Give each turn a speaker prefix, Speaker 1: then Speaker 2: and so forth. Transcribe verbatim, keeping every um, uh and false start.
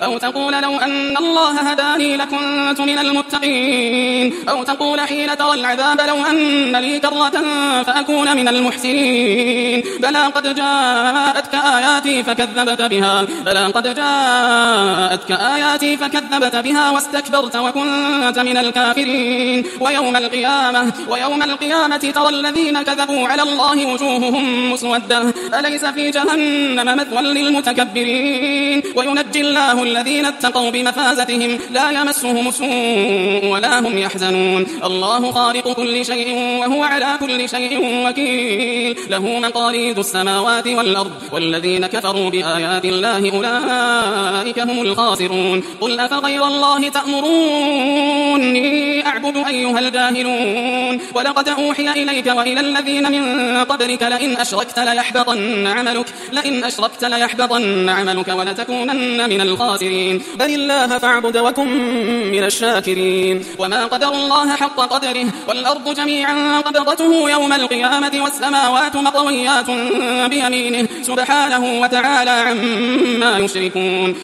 Speaker 1: أو تقول لو أن الله هداني لكنت من المتقين أو تقول حين ترى العذاب لو أن لي كرة فأكون من المحسنين بلى قد جاءتك آياتي فكذبت بها بلى قد جاءتك آياتي فكذبت بها واستكبرت وكنت من الكافرين ويوم القيامة ويوم القيامة ترى الذين كذبوا على الله وجوههم مسودة أليس في جهنم مثوى للمتكبرين وينجي الله الذين اتقوا بمفازتهم لا يمسهم سوء ولا هم يحزنون الله خالق كل شيء وهو على كل شيء وكيل له مقاليد السماوات والأرض والذين كفروا بآيات الله أولئك هم الخاسرون قل أفغير الله تأمروني أعبد أيها الجاهلون ولقد أوحي إليك وإلى الذين من قبلك لئن أشركت ليحبطن عملك لئن أشركت ليحبطن عملك ولتكونن من الخاسرين بل الله فاعبد وكن من الشاكرين وما قدر الله حق قدره والأرض جميعا قبضته يوم القيامة والسماوات مطويات بيمينه سبحانه وتعالى عما يشركون